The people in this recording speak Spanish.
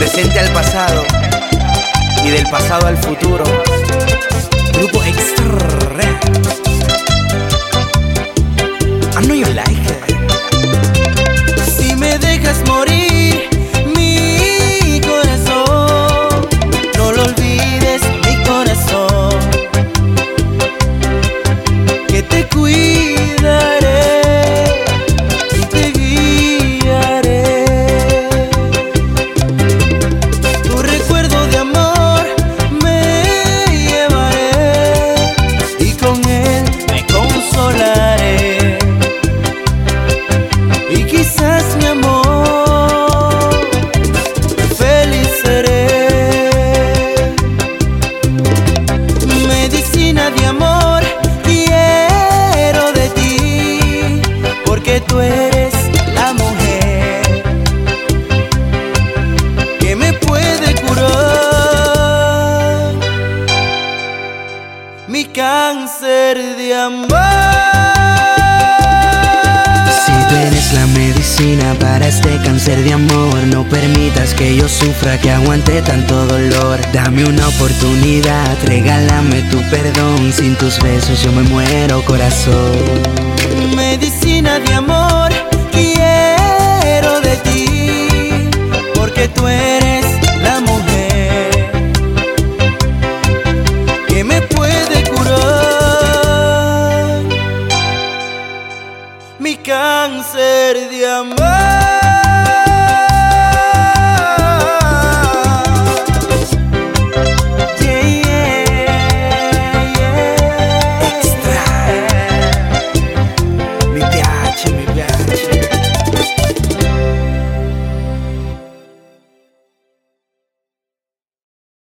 presente al pasado y del pasado al futuro. Grupo Extra. I know you like it. Si me dejas morir, mi corazón, no lo olvides, mi corazón, que te cuidaré y te guiaré. Tu recuerdo de amor me llevaré y con él me consolaré. Y quizás mi amor feliz seré. Medicina de amor quiero de ti, porque tú eres la mujer que me puede curar mi cáncer de amor. Tú eres la medicina para este cáncer de amor. No permitas que yo sufra, que aguante tanto dolor. Dame una oportunidad, regálame tu perdón. Sin tus besos yo me muero, corazón. Medicina de amor quiero de ti, porque tú eres la mujer que me puede curar mi cáncer de amor.